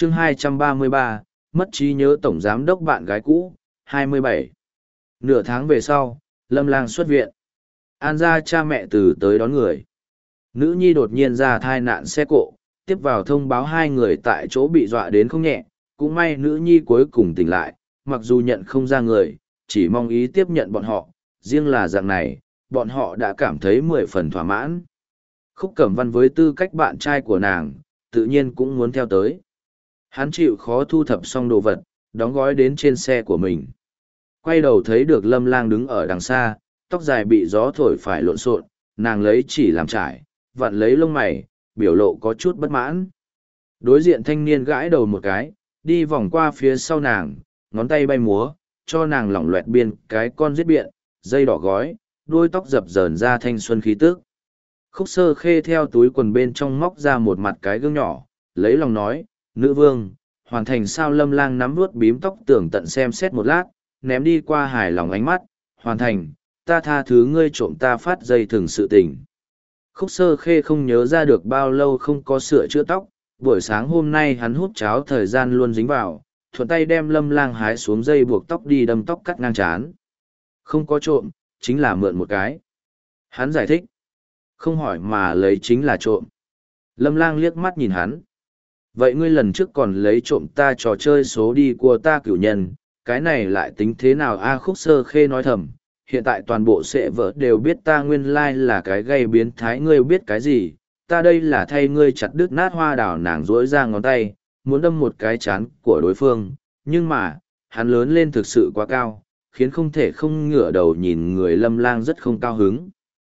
chương 233, mất trí nhớ tổng giám đốc bạn gái cũ, 27. Nửa tháng về sau, Lâm Lang xuất viện. An gia cha mẹ từ tới đón người. Nữ nhi đột nhiên ra thai nạn xe cộ, tiếp vào thông báo hai người tại chỗ bị dọa đến không nhẹ. Cũng may nữ nhi cuối cùng tỉnh lại, mặc dù nhận không ra người, chỉ mong ý tiếp nhận bọn họ. Riêng là dạng này, bọn họ đã cảm thấy 10 phần thỏa mãn. Khúc Cẩm Văn với tư cách bạn trai của nàng, tự nhiên cũng muốn theo tới. Hắn chịu khó thu thập xong đồ vật, đóng gói đến trên xe của mình. Quay đầu thấy được Lâm Lang đứng ở đằng xa, tóc dài bị gió thổi phải lộn xộn, nàng lấy chỉ làm trải, vặn lấy lông mày, biểu lộ có chút bất mãn. Đối diện thanh niên gãi đầu một cái, đi vòng qua phía sau nàng, ngón tay bay múa, cho nàng lỏng loẹt biên cái con giết biện, dây đỏ gói, đuôi tóc dập dờn ra thanh xuân khí tức. Khúc Sơ Khê theo túi quần bên trong móc ra một mặt cái gương nhỏ, lấy lòng nói, nữ vương, hoàn thành sao. Lâm Lang nắm vuốt bím tóc tưởng tận xem xét một lát, ném đi qua hài lòng ánh mắt, hoàn thành, ta tha thứ ngươi trộm ta phát dây thừng sự tình. Khúc Sơ Khê không nhớ ra được bao lâu không có sửa chữa tóc, buổi sáng hôm nay hắn hút cháo thời gian luôn dính vào, thuận tay đem Lâm Lang hái xuống dây buộc tóc đi đâm tóc cắt ngang trán. Không có trộm, chính là mượn một cái. Hắn giải thích, không hỏi mà lấy chính là trộm. Lâm Lang liếc mắt nhìn hắn. Vậy ngươi lần trước còn lấy trộm ta trò chơi số đi của ta cửu nhân, cái này lại tính thế nào a? Khúc Sơ Khê nói thầm, hiện tại toàn bộ sệ vợ đều biết ta nguyên lai là cái gây biến thái, ngươi biết cái gì, ta đây là thay ngươi chặt đứt nát hoa đào. Nàng rỗi ra ngón tay, muốn đâm một cái chán của đối phương, nhưng mà, hắn lớn lên thực sự quá cao, khiến không thể không ngửa đầu nhìn người. Lâm Lang rất không cao hứng.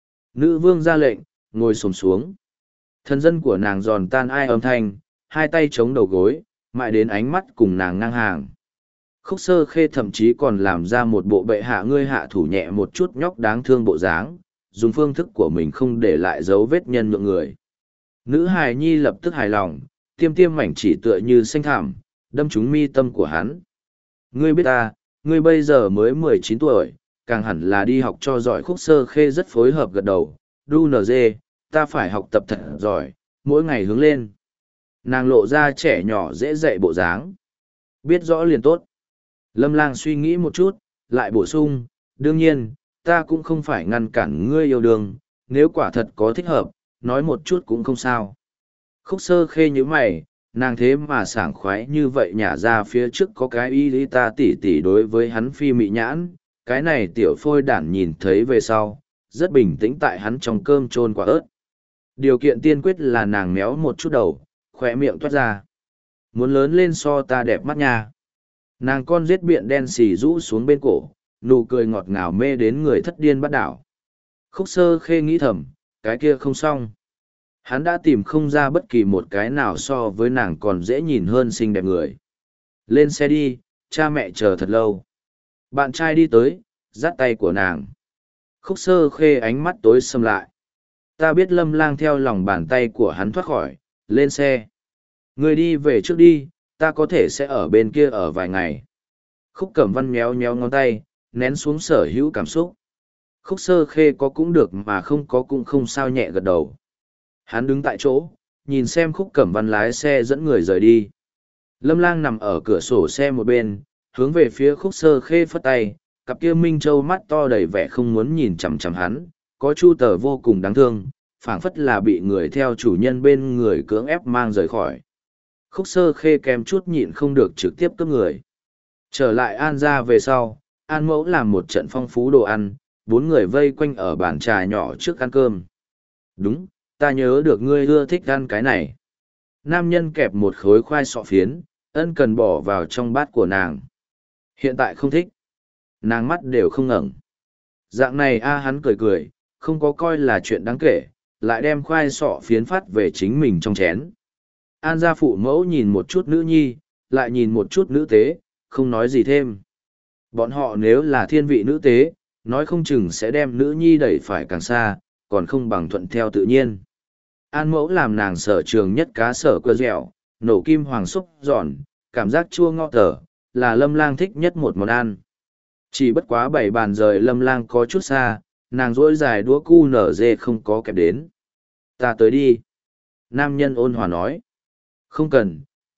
Nữ vương ra lệnh, ngồi xổm xuống. Thân dân của nàng giòn tan ai âm thanh, hai tay chống đầu gối, mãi đến ánh mắt cùng nàng ngang hàng. Khúc Sơ Khê thậm chí còn làm ra một bộ bệ hạ ngươi hạ thủ nhẹ một chút nhóc đáng thương bộ dáng, dùng phương thức của mình không để lại dấu vết nhân nhượng người. Nữ hài nhi lập tức hài lòng, tiêm tiêm mảnh chỉ tựa như xanh thảm, đâm trúng mi tâm của hắn. Ngươi biết ta, ngươi bây giờ mới 19 tuổi, càng hẳn là đi học cho giỏi. Khúc Sơ Khê rất phối hợp gật đầu, đu nờ dê, ta phải học tập thật giỏi, mỗi ngày hướng lên. Nàng lộ ra trẻ nhỏ dễ dạy bộ dáng. Biết rõ liền tốt. Lâm Lang suy nghĩ một chút, lại bổ sung, đương nhiên, ta cũng không phải ngăn cản ngươi yêu đương, nếu quả thật có thích hợp, nói một chút cũng không sao. Khúc Sơ Khê như mày, nàng thế mà sảng khoái như vậy nhả ra phía trước có cái y lý ta tỉ tỉ đối với hắn phi mị nhãn, cái này tiểu phôi đản nhìn thấy về sau, rất bình tĩnh tại hắn trong cơm trôn quả ớt. Điều kiện tiên quyết là nàng méo một chút đầu, khỏe miệng toát ra. Muốn lớn lên so ta đẹp mắt nha. Nàng con giết biện đen xì rũ xuống bên cổ, nụ cười ngọt ngào mê đến người thất điên bắt đảo. Khúc Sơ Khê nghĩ thầm, cái kia không xong. Hắn đã tìm không ra bất kỳ một cái nào so với nàng còn dễ nhìn hơn xinh đẹp người. Lên xe đi, cha mẹ chờ thật lâu. Bạn trai đi tới, dắt tay của nàng. Khúc Sơ Khê ánh mắt tối sầm lại. Ta biết. Lâm Lang theo lòng bàn tay của hắn thoát khỏi, lên xe. Người đi về trước đi, ta có thể sẽ ở bên kia ở vài ngày. Khúc Cẩm Văn méo méo ngón tay, nén xuống sở hữu cảm xúc. Khúc Sơ Khê có cũng được mà không có cũng không sao, nhẹ gật đầu. Hắn đứng tại chỗ, nhìn xem Khúc Cẩm Văn lái xe dẫn người rời đi. Lâm Lang nằm ở cửa sổ xe một bên, hướng về phía Khúc Sơ Khê phất tay, cặp kia minh châu mắt to đầy vẻ không muốn nhìn chằm chằm hắn, có chu tờ vô cùng đáng thương, phảng phất là bị người theo chủ nhân bên người cưỡng ép mang rời khỏi. Khúc Sơ Khê kèm chút nhịn không được trực tiếp cướp người. Trở lại An gia về sau, An mẫu làm một trận phong phú đồ ăn, 4 người vây quanh ở bàn trà nhỏ trước ăn cơm. Đúng, ta nhớ được ngươi ưa thích ăn cái này. Nam nhân kẹp một khối khoai sọ phiến, ân cần bỏ vào trong bát của nàng. Hiện tại không thích. Nàng mắt đều không ngẩng. Dạng này hắn cười cười, không có coi là chuyện đáng kể, lại đem khoai sọ phiến phát về chính mình trong chén. An gia phụ mẫu nhìn một chút nữ nhi, lại nhìn một chút nữ tế, không nói gì thêm. Bọn họ nếu là thiên vị nữ tế, nói không chừng sẽ đem nữ nhi đẩy phải càng xa, còn không bằng thuận theo tự nhiên. An mẫu làm nàng sở trường nhất cá sở cơ dẻo, nổ kim hoàng xúc giòn, cảm giác chua ngọt tở, là Lâm Lang thích nhất một món ăn. Chỉ bất quá 7 bàn rời Lâm Lang có chút xa, nàng rỗi dài đũa cu nở dê không có kẹp đến. Ta tới đi. Nam nhân ôn hòa nói. Không cần,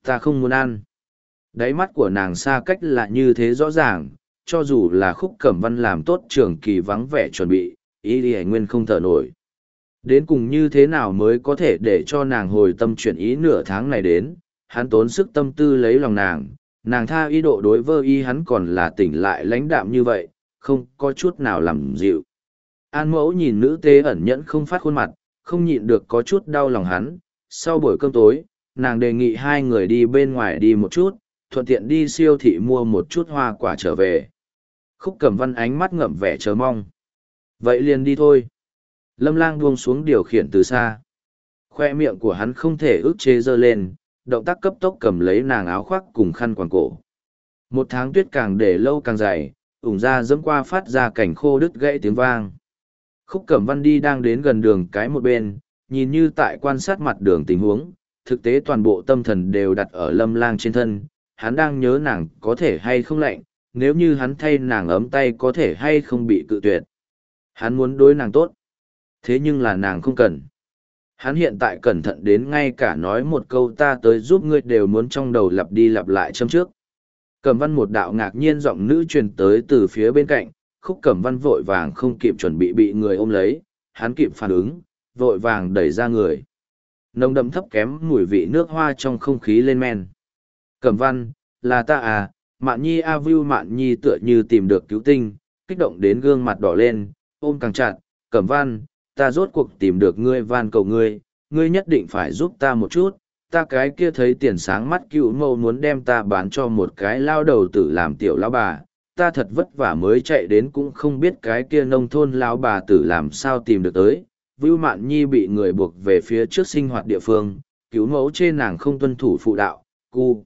ta không muốn ăn. Đáy mắt của nàng xa cách là như thế rõ ràng, cho dù là Khúc Cẩm Văn làm tốt trường kỳ vắng vẻ chuẩn bị, ý đi hành nguyên không thở nổi. Đến cùng như thế nào mới có thể để cho nàng hồi tâm chuyển ý nửa tháng này đến, hắn tốn sức tâm tư lấy lòng nàng tha ý độ đối với y hắn còn là tỉnh lại lãnh đạm như vậy, không có chút nào làm dịu. An Mẫu nhìn nữ tế ẩn nhẫn không phát khuôn mặt, không nhịn được có chút đau lòng hắn. Sau buổi cơm tối, nàng đề nghị hai người đi bên ngoài đi một chút, thuận tiện đi siêu thị mua một chút hoa quả trở về. Khúc Cẩm Văn ánh mắt ngậm vẻ chờ mong. Vậy liền đi thôi. Lâm Lang buông xuống điều khiển từ xa. Khoe miệng của hắn không thể ức chế giơ lên, động tác cấp tốc cầm lấy nàng áo khoác cùng khăn quàng cổ. Một tháng tuyết càng để lâu càng dày, ủng ra dẫm qua phát ra cảnh khô đứt gãy tiếng vang. Khúc Cẩm Văn đi đang đến gần đường cái một bên, nhìn như tại quan sát mặt đường tình huống, thực tế toàn bộ tâm thần đều đặt ở Lâm Lang trên thân, hắn đang nhớ nàng có thể hay không lạnh, nếu như hắn thay nàng ấm tay có thể hay không bị cự tuyệt. Hắn muốn đối nàng tốt, thế nhưng là nàng không cần. Hắn hiện tại cẩn thận đến ngay cả nói một câu ta tới giúp ngươi đều muốn trong đầu lặp đi lặp lại châm trước. Cẩm Văn một đạo ngạc nhiên giọng nữ truyền tới từ phía bên cạnh, Khúc Cẩm Văn vội vàng không kịp chuẩn bị người ôm lấy, hắn kịp phản ứng, vội vàng đẩy ra người. Nồng đậm thấp kém mùi vị nước hoa trong không khí lên men. Cẩm Văn, là ta à, Mạn Nhi a Vưu Mạn Nhi tựa như tìm được cứu tinh, kích động đến gương mặt đỏ lên, ôm càng chặt, Cẩm Văn, ta rốt cuộc tìm được ngươi van cầu ngươi, ngươi nhất định phải giúp ta một chút, ta cái kia thấy tiền sáng mắt cựu mâu muốn đem ta bán cho một cái lao đầu tử làm tiểu lão bà, ta thật vất vả mới chạy đến cũng không biết cái kia nông thôn lão bà tử làm sao tìm được tới. Vưu Mạn Nhi bị người buộc về phía trước sinh hoạt địa phương, cứu mẫu trên nàng không tuân thủ phụ đạo, cu.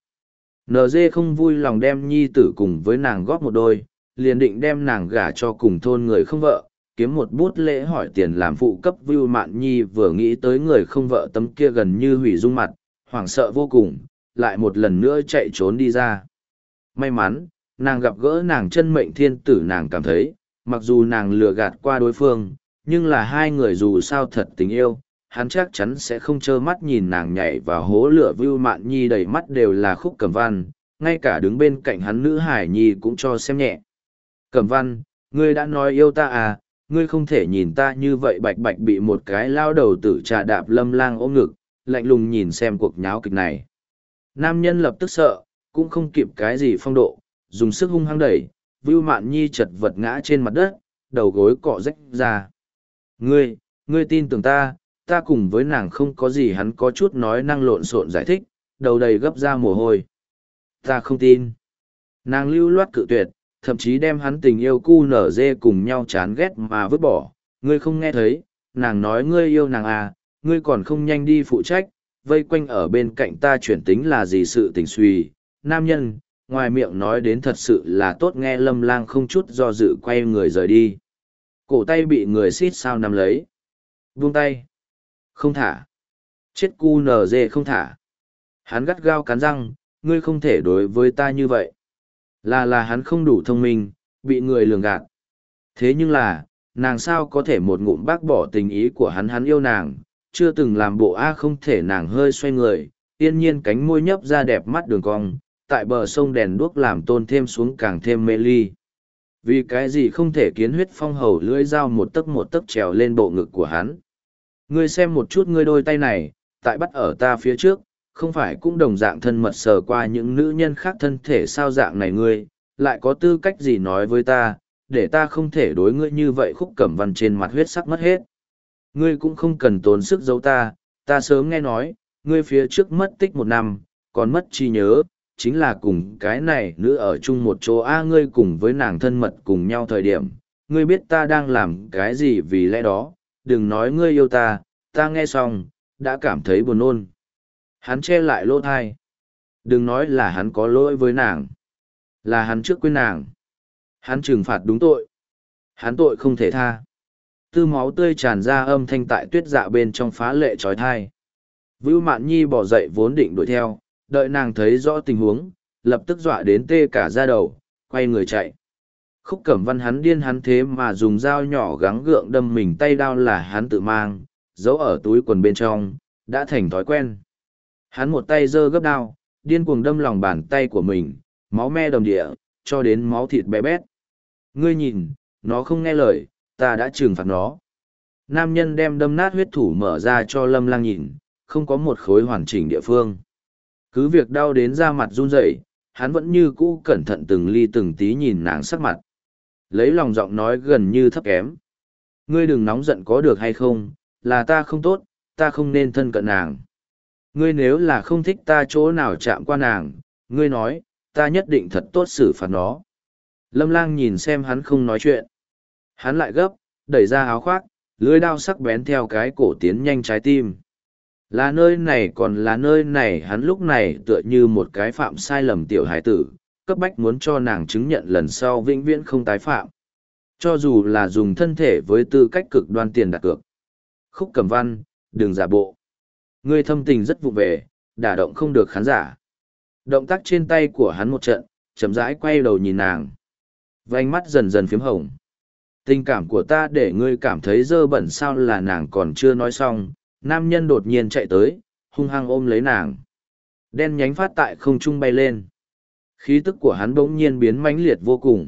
NG không vui lòng đem Nhi tử cùng với nàng góp một đôi, liền định đem nàng gả cho cùng thôn người không vợ, kiếm một bút lễ hỏi tiền làm phụ cấp. Vưu Mạn Nhi vừa nghĩ tới người không vợ tấm kia gần như hủy dung mặt, hoảng sợ vô cùng, lại một lần nữa chạy trốn đi ra. May mắn, nàng gặp gỡ nàng chân mệnh thiên tử, nàng cảm thấy, mặc dù nàng lừa gạt qua đối phương, nhưng là hai người dù sao thật tình yêu, hắn chắc chắn sẽ không trơ mắt nhìn nàng nhảy vào hố lửa. Vưu Mạn Nhi đầy mắt đều là Khúc Cẩm Văn, ngay cả đứng bên cạnh hắn nữ hải nhi cũng cho xem nhẹ. Cẩm Văn, ngươi đã nói yêu ta à, ngươi không thể nhìn ta như vậy. Bạch bạch bị một cái lao đầu tử trà đạp. Lâm Lang ôm ngực, lạnh lùng nhìn xem cuộc nháo kịch này. Nam nhân lập tức sợ, cũng không kịp cái gì phong độ, dùng sức hung hăng đẩy, Vưu Mạn Nhi chật vật ngã trên mặt đất, đầu gối cọ rách ra. Ngươi tin tưởng ta cùng với nàng không có gì. Hắn có chút nói năng lộn xộn giải thích, đầu đầy gấp ra mồ hôi. Ta không tin. Nàng lưu loát cự tuyệt, thậm chí đem hắn tình yêu cu nở dê cùng nhau chán ghét mà vứt bỏ. Ngươi không nghe thấy, nàng nói ngươi yêu nàng à, ngươi còn không nhanh đi phụ trách, vây quanh ở bên cạnh ta chuyển tính là gì sự tình suy. Nam nhân, ngoài miệng nói đến thật sự là tốt nghe. Lâm Lang không chút do dự quay người rời đi. Cổ tay bị người xít sao nắm lấy. Buông tay. Không thả. Chết cu nở dê không thả. Hắn gắt gao cắn răng, ngươi không thể đối với ta như vậy. Là hắn không đủ thông minh, bị người lường gạt. Thế nhưng là, nàng sao có thể một ngụm bác bỏ tình ý của hắn. Hắn yêu nàng, chưa từng làm bộ không thể. Nàng hơi xoay người, yên nhiên cánh môi nhấp ra đẹp mắt đường cong, tại bờ sông đèn đuốc làm tôn thêm xuống càng thêm mê ly. Vì cái gì không thể kiến huyết phong hầu lưỡi dao một tấc trèo lên bộ ngực của hắn. Ngươi xem một chút ngươi đôi tay này, tại bắt ở ta phía trước, không phải cũng đồng dạng thân mật sờ qua những nữ nhân khác thân thể sao? Dạng này ngươi, lại có tư cách gì nói với ta, để ta không thể đối ngươi như vậy? Khúc Cẩm Văn trên mặt huyết sắc mất hết. Ngươi cũng không cần tốn sức giấu ta sớm nghe nói, ngươi phía trước mất tích 1 năm, còn mất trí nhớ, chính là cùng cái này nữ ở chung một chỗ. Ngươi cùng với nàng thân mật cùng nhau thời điểm, ngươi biết ta đang làm cái gì, vì lẽ đó, đừng nói ngươi yêu ta nghe xong, đã cảm thấy buồn nôn. Hắn che lại lỗ thai. Đừng nói là hắn có lỗi với nàng, là hắn trước quên nàng. Hắn trừng phạt đúng tội. Hắn tội không thể tha. Tư máu tươi tràn ra, âm thanh tại tuyết dạ bên trong phá lệ trói thai. Vưu Mạn Nhi bỏ dậy vốn định đuổi theo, đợi nàng thấy rõ tình huống, lập tức dọa đến tê cả da đầu, quay người chạy. Khúc Cẩm Văn hắn điên, hắn thế mà dùng dao nhỏ gắng gượng đâm mình. Tay đao là hắn tự mang, giấu ở túi quần bên trong, đã thành thói quen. Hắn một tay giơ gấp đao, điên cuồng đâm lòng bàn tay của mình, máu me đầm địa, cho đến máu thịt bé bét. Ngươi nhìn, nó không nghe lời, ta đã trừng phạt nó. Nam nhân đem đâm nát huyết thủ mở ra cho Lâm Lang nhìn, không có một khối hoàn chỉnh địa phương. Cứ việc đau đến da mặt run rẩy, hắn vẫn như cũ cẩn thận từng ly từng tí nhìn nàng sắc mặt. Lấy lòng giọng nói gần như thấp kém. Ngươi đừng nóng giận có được hay không, là ta không tốt, ta không nên thân cận nàng. Ngươi nếu là không thích ta chỗ nào chạm qua nàng, ngươi nói, ta nhất định thật tốt xử phạt nó. Lâm Lang nhìn xem hắn không nói chuyện. Hắn lại gấp, đẩy ra áo khoác, lưỡi đao sắc bén theo cái cổ tiến nhanh trái tim. Là nơi này còn là nơi này, hắn lúc này tựa như một cái phạm sai lầm tiểu hải tử, cấp bách muốn cho nàng chứng nhận lần sau vĩnh viễn không tái phạm. Cho dù là dùng thân thể với tư cách cực đoan tiền đặt cược. Khúc Cẩm Văn, đừng giả bộ. Ngươi thâm tình rất vụ về, đả động không được khán giả. Động tác trên tay của hắn một trận, chậm rãi quay đầu nhìn nàng. Vành mắt dần dần phiếm hồng. Tình cảm của ta để ngươi cảm thấy dơ bẩn sao, là nàng còn chưa nói xong, nam nhân đột nhiên chạy tới, hung hăng ôm lấy nàng. Đen nhánh phát tại không trung bay lên. Khí tức của hắn bỗng nhiên biến mãnh liệt vô cùng.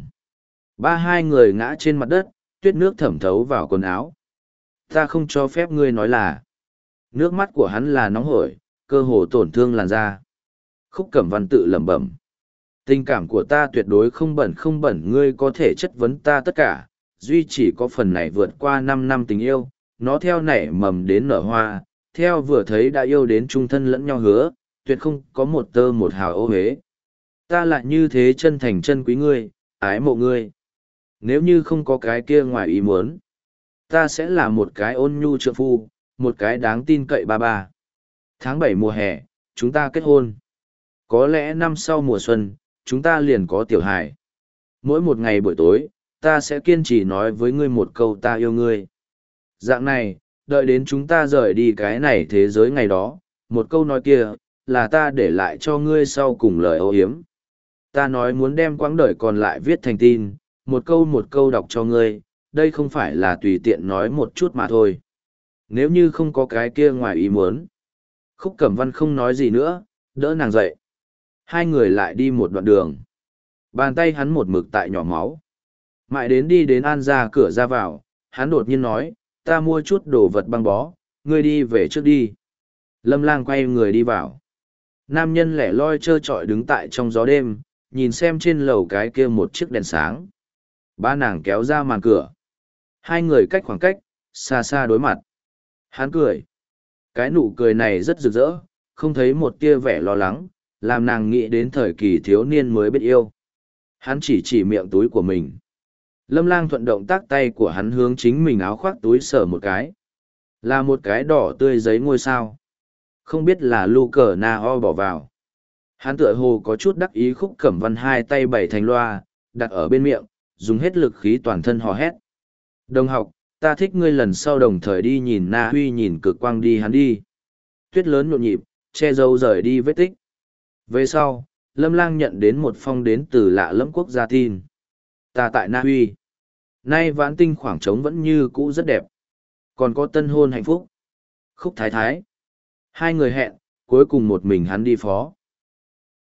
Hai người ngã trên mặt đất, tuyết nước thẩm thấu vào quần áo. Ta không cho phép ngươi nói là. Nước mắt của hắn là nóng hổi, cơ hồ tổn thương làn da. Khúc Cẩm Văn tự lẩm bẩm. Tình cảm của ta tuyệt đối không bẩn, ngươi có thể chất vấn ta tất cả, duy chỉ có phần này vượt qua 5 năm tình yêu, nó theo nảy mầm đến nở hoa, theo vừa thấy đã yêu đến chung thân lẫn nhau hứa, tuyệt không có một tơ một hào ô hế. Ta lại như thế chân thành chân quý ngươi, ái mộ ngươi. Nếu như không có cái kia ngoài ý muốn, ta sẽ là một cái ôn nhu trượng phu, một cái đáng tin cậy ba ba. Tháng 7 mùa hè, chúng ta kết hôn. Có lẽ năm sau mùa xuân, chúng ta liền có tiểu hài. Mỗi một ngày buổi tối, ta sẽ kiên trì nói với ngươi một câu ta yêu ngươi. Dạng này, đợi đến chúng ta rời đi cái này thế giới ngày đó, một câu nói kia, là ta để lại cho ngươi sau cùng lời âu yếm. Ta nói muốn đem quãng đời còn lại viết thành tin, một câu đọc cho ngươi, đây không phải là tùy tiện nói một chút mà thôi. Nếu như không có cái kia ngoài ý muốn. Khúc Cẩm Văn không nói gì nữa, đỡ nàng dậy. Hai người lại đi một đoạn đường. Bàn tay hắn một mực tại nhỏ máu. Mãi đến đi đến An ra cửa ra vào, hắn đột nhiên nói, ta mua chút đồ vật băng bó, ngươi đi về trước đi. Lâm Lang quay người đi vào. Nam nhân lẻ loi trơ trọi đứng tại trong gió đêm, nhìn xem trên lầu cái kia một chiếc đèn sáng. Ba nàng kéo ra màn cửa. Hai người cách khoảng cách, xa xa đối mặt. Hắn cười. Cái nụ cười này rất rực rỡ, không thấy một tia vẻ lo lắng, làm nàng nghĩ đến thời kỳ thiếu niên mới biết yêu. Hắn chỉ miệng túi của mình. Lâm Lang thuận động tác tay của hắn hướng chính mình áo khoác túi sờ một cái. Là một cái đỏ tươi giấy ngôi sao. Không biết là lu cờ na ho bỏ vào. Hắn tựa hồ có chút đắc ý. Khúc Cẩm Văn hai tay bày thành loa, đặt ở bên miệng, dùng hết lực khí toàn thân hò hét. Đồng học, ta thích ngươi, lần sau đồng thời đi nhìn Na Huy, nhìn cực quang đi. Hắn đi. Tuyết lớn nhộn nhịp, che giấu rời đi vết tích. Về sau, Lâm Lang nhận đến một phong đến từ lạ lẫm quốc gia tin. Ta tại Na Huy. Nay vãn tinh khoảng trống vẫn như cũ rất đẹp. Còn có tân hôn hạnh phúc. Khúc Thái Thái. Hai người hẹn, cuối cùng một mình hắn đi phó.